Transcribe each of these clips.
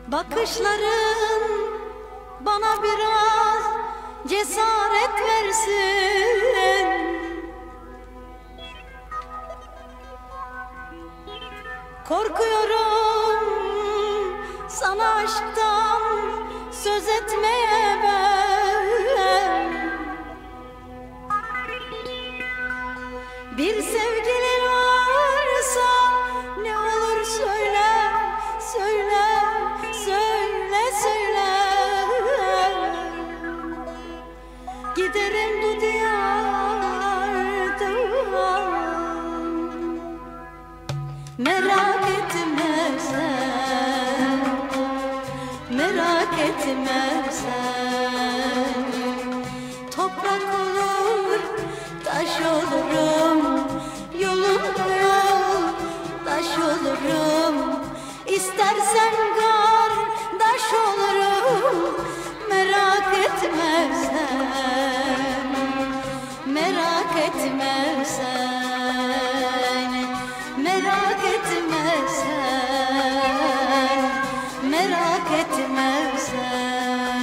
Bakışların bana biraz cesaret versin. Korkuyorum sana aşktan söz etmeye ben. Bir sevgilin varsa ne olur söyle, söyle, söyle, söyle. Giderim bu diyardan. Merak etme sen, merak etme sen. Toprak olur, taş olurum, yolunda yol, taş olurum. İstersen kardeş olurum. Merak etme sen, merak etme sen, merak etme sen, merak etme sen.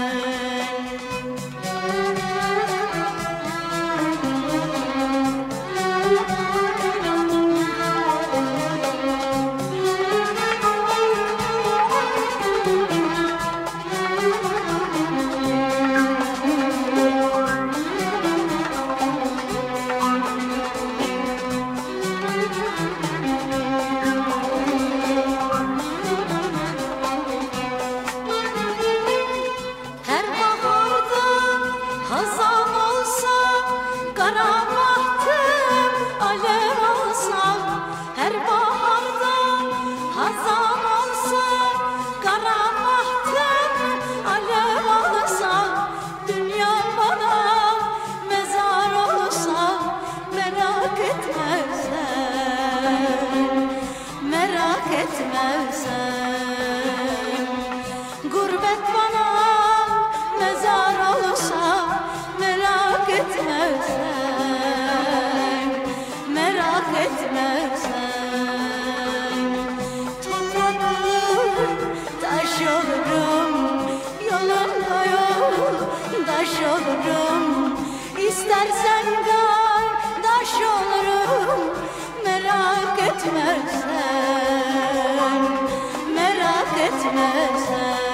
Hazan olsa, kara bahtım alev olsa. Her baharda hazan olsa, kara bahtım alev olsa. Dünya bana mezar olsa, merak etme sen, merak etme sen. Gurbet bana mezar olsa, merak etme sen, merak etme sen. Toprak olur, taş olurum, yolunda yoldaş olurum. İstersen kardeş olurum. Merak etme sen, merak etme sen.